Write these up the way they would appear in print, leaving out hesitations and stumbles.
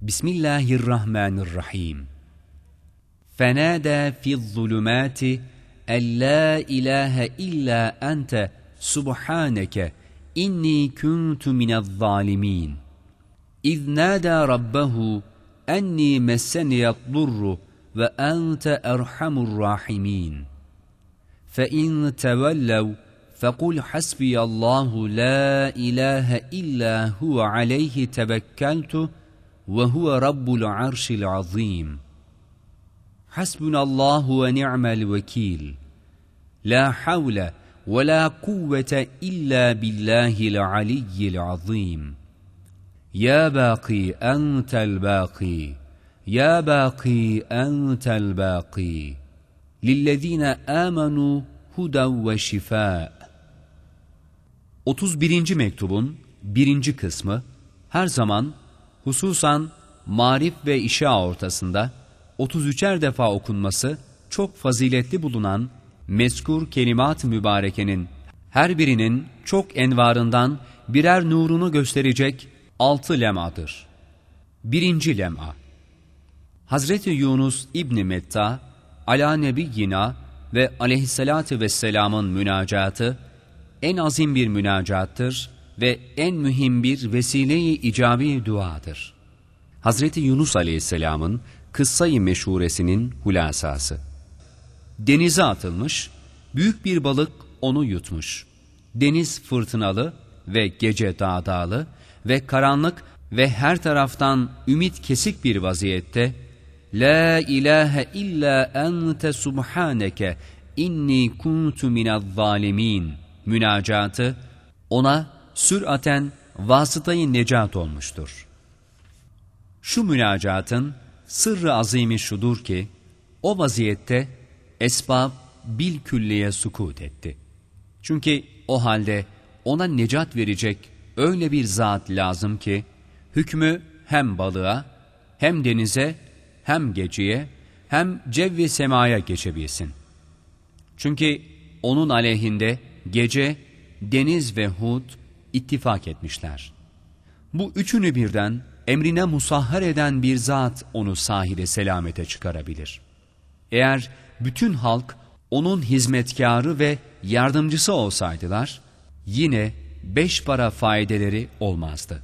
Bismillahirrahmanirrahim. فَنَادَى فِي الظُّلُمَاتِ أَنْ لَا إِلَٰهَ إِلَّا أَنْتَ سُبْحَانَكَ إِنِّي كُنْتُ مِنَ الظَّالِمِينَ إِذْ نَادَى رَبَّهُ أَنِّي مَسَّنِيَ الضُّرُّ وَأَنْتَ أَرْحَمُ الرَّاحِمِينَ فَإِنْ تَوَلَّوْا فَقُلْ حَسْبِيَ اللّٰهُ لَا إِلَٰهَ إِلَّا هُوَ عَلَيْهِ تَوَكَّلْتُ وَهُوَ رَبُّ الْعَرْشِ الْعَظِيمِ حَسْبُنَا اللّٰهُ وَنِعْمَ الْوَكِيلُ لَا حَوْلَ وَلَا قُوَّةَ إِلَّا بِاللّٰهِ الْعَلِيِّ الْعَظِيمِ يَا بَاقِي أَنْتَ الْبَاقِي يَا بَاقِي أَنْتَ الْبَاقِي لِلَّذ۪ينَ آمَنُوا هُدًى وَشِفَاءً. 31. mektubun 1. kısmı her zaman hususan marif ve işa ortasında 33'er defa okunması çok faziletli bulunan mezkur kelimat-ı mübarekenin her birinin çok envarından birer nurunu gösterecek 6 lemadır. 1. lema Hazreti Yunus İbni Metta ala nebiyyina ve aleyhissalatu vesselamın münacatı en azim bir münacattır ve en mühim bir vesile-i icabi duadır. Hazreti Yunus aleyhisselamın kıssa-i meşhuresinin hulasası. Denize atılmış, büyük bir balık onu yutmuş. Deniz fırtınalı ve gece dağdağlı ve karanlık ve her taraftan ümit kesik bir vaziyette La ilahe illa ente subhaneke inni kuntu minel-zalimin münacatı ona süraten vasıtayı necat olmuştur. Şu münacatın sırrı azimi şudur ki o vaziyette esbab bil külliye sukut etti. Çünkü o halde ona necat verecek öyle bir zat lazım ki hükmü hem balığa hem denize hem geceye hem cevvi semaya geçebilsin. Çünkü onun aleyhinde gece, deniz ve Hud ittifak etmişler. Bu üçünü birden emrine musahhar eden bir zat onu sahile selamete çıkarabilir. Eğer bütün halk onun hizmetkarı ve yardımcısı olsaydılar, yine 5 para faydeleri olmazdı.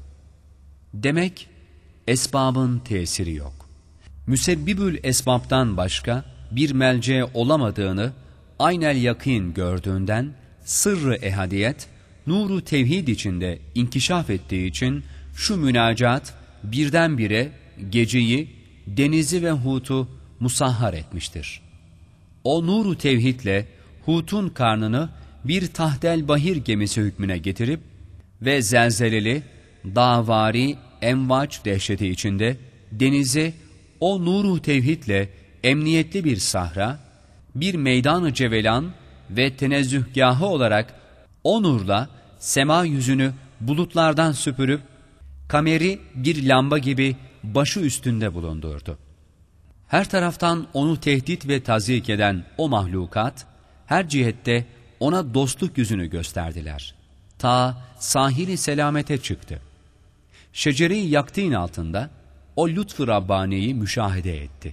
Demek esbabın tesiri yok. Müsebbibül esbabtan başka bir melce olamadığını aynel yakîn gördüğünden sırrı ehadiyet, nuru tevhid içinde inkişaf ettiği için şu münacat birdenbire geceyi, denizi ve Hud'u musahhar etmiştir. O nuru tevhidle Hud'un karnını bir tahtel bahir gemisi hükmüne getirip ve zelzeleli, dağvari, envaç dehşeti içinde denizi o nuru tevhidle emniyetli bir sahra, bir meydan-ı cevelan ve tenezzühgâhı olarak o nurla sema yüzünü bulutlardan süpürüp kameri bir lamba gibi başı üstünde bulundurdu. Her taraftan onu tehdit ve tazyik eden o mahlukat her cihette ona dostluk yüzünü gösterdiler. Ta sahili selamete çıktı. Şecere-i yaktin altında o lütf-ı Rabbani'yi müşahede etti.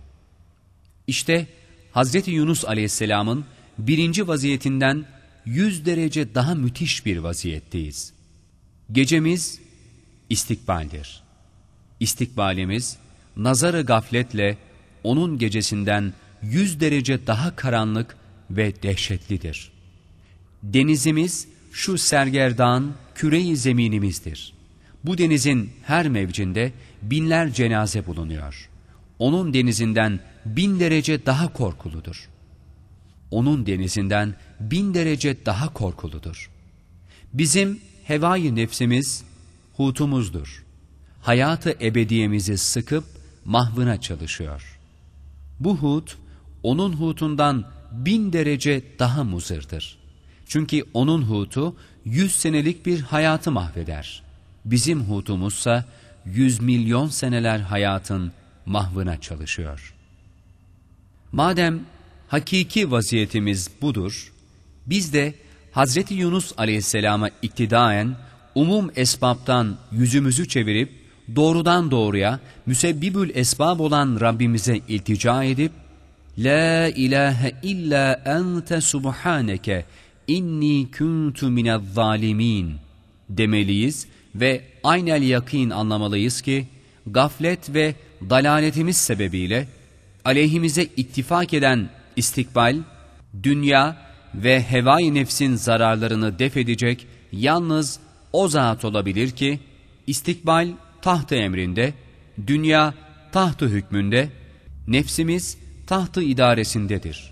İşte Hazreti Yunus aleyhisselamın 1. vaziyetinden 100 derece daha müthiş bir vaziyetteyiz. Gecemiz istikbaldir. İstikbalimiz nazarı gafletle onun gecesinden 100 derece daha karanlık ve dehşetlidir. Denizimiz şu sergerdan küre-i zeminimizdir. Bu denizin her mevcinde binler cenaze bulunuyor. Onun denizinden 1000 derece daha korkuludur. Onun denizinden 1000 derece daha korkuludur. Bizim hevai nefsimiz Hud'umuzdur. Hayatı ebediyemizi sıkıp mahvına çalışıyor. Bu Hud, onun Hud'undan 1000 derece daha muzırdır. Çünkü onun Hud'u 100 senelik bir hayatı mahveder. Bizim Hud'umuzsa 100 milyon seneler hayatın mahvına çalışıyor. Madem hakiki vaziyetimiz budur, biz de Hazreti Yunus aleyhisselama iktidaen umum esbaptan yüzümüzü çevirip doğrudan doğruya müsebbibül esbab olan Rabbimize iltica edip La ilahe illa ente subhaneke inni kuntu minezzalimin demeliyiz ve aynel yakin anlamalıyız ki gaflet ve dalaletimiz sebebiyle aleyhimize ittifak eden istikbal, dünya ve hevai nefsin zararlarını def edecek yalnız o zat olabilir ki istikbal taht-ı emrinde, dünya taht-ı hükmünde, nefsimiz taht-ı idaresindedir.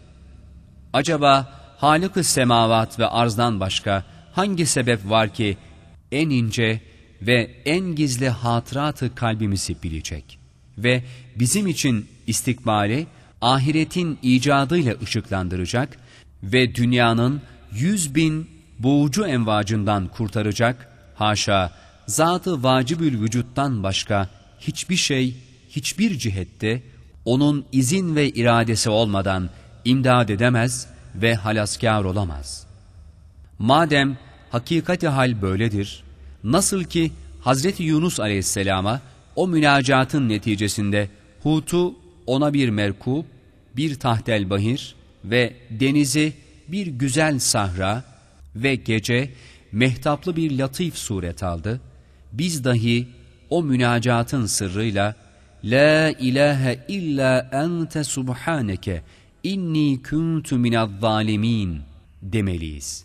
Acaba Halık-ı semavat ve arzdan başka hangi sebep var ki en ince ve en gizli hatıratı kalbimizi bilecek ve bizim için istikbali ahiretin icadıyla ışıklandıracak ve dünyanın 100.000 boğucu envacından kurtaracak, haşa, zat-ı vacibül vücuttan başka hiçbir şey, hiçbir cihette onun izin ve iradesi olmadan imdad edemez ve halaskâr olamaz. Madem hakikati hal böyledir, nasıl ki Hazreti Yunus aleyhisselama o münacatın neticesinde Hut'u ona bir merkub, bir tahtel bahir ve denizi bir güzel sahra ve gece mehtaplı bir latif suret aldı, biz dahi o münacatın sırrıyla La ilahe illa ente subhaneke inni kuntu minezzalimin demeliyiz.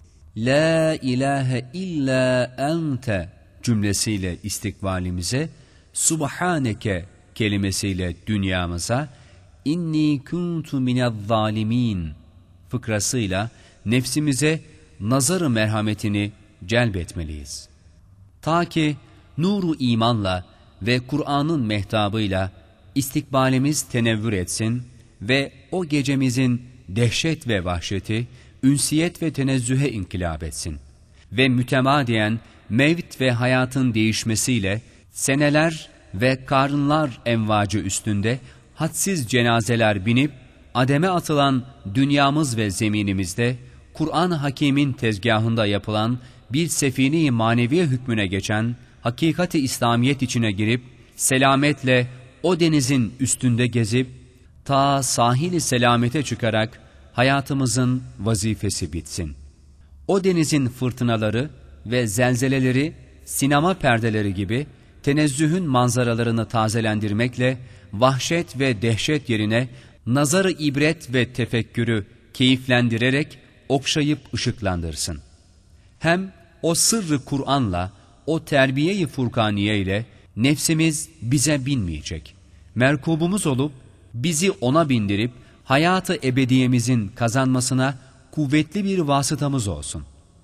La ilahe illa ente cümlesiyle istikbalimize, subhaneke kelimesiyle dünyamıza, inni kuntu minezzalimin fıkrasıyla nefsimize nazar-ı merhametini celbetmeliyiz. Ta ki nuru imanla ve Kur'an'ın mehtabıyla istikbalimiz tenevvür etsin ve o gecemizin dehşet ve vahşeti, ünsiyet ve tenezzühe inkılap etsin. Ve mütemadiyen mevt ve hayatın değişmesiyle seneler ve karınlar envacı üstünde hadsiz cenazeler binip ademe atılan dünyamız ve zeminimizde Kur'an-ı Hakîm'in tezgahında yapılan bir sefine-i maneviye hükmüne geçen hakikati İslamiyet içine girip selametle o denizin üstünde gezip ta sahili selamete çıkarak hayatımızın vazifesi bitsin. O denizin fırtınaları ve zelzeleleri sinema perdeleri gibi tenezzühün manzaralarını tazelendirmekle vahşet ve dehşet yerine nazarı ibret ve tefekkürü keyiflendirerek okşayıp ışıklandırsın. Hem o sırrı Kur'an'la, o terbiye-i Furkaniye ile nefsimiz bize binmeyecek. Merkubumuz olup bizi ona bindirip hayatı ebediyemizin kazanmasına kuvvetli bir vasıtamız olsun.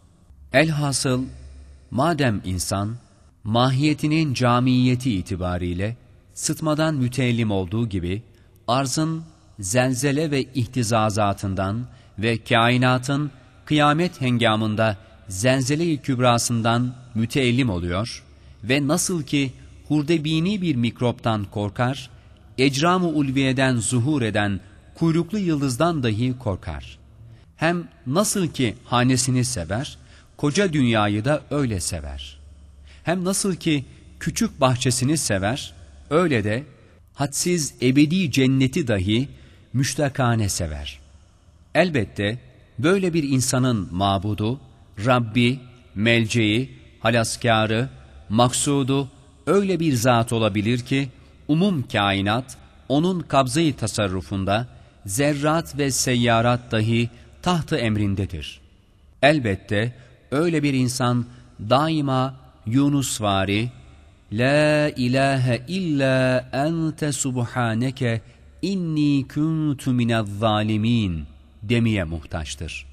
Elhasıl madem insan mahiyetinin camiyeti itibariyle sıtmadan müteellim olduğu gibi arzın zelzele ve ihtizazatından ve kainatın kıyamet hengamında zelzele-i kübrasından müteellim oluyor ve nasıl ki hurdebini bir mikroptan korkar, ecram-ı ulviyeden zuhur eden kuyruklu yıldızdan dahi korkar. Hem nasıl ki hanesini sever, koca dünyayı da öyle sever. Hem nasıl ki küçük bahçesini sever, öyle de hadsiz ebedi cenneti dahi müştakane sever. Elbette böyle bir insanın mabudu, Rabbi, melceği, halaskârı, maksudu öyle bir zat olabilir ki umum kainat onun kabze-i tasarrufunda, zerrat ve seyyarat dahi taht-ı emrindedir. Elbette öyle bir insan daima Yunusvari, La ilahe illa ente subhaneke inni kuntu minezzalimin demeye muhtaçtır.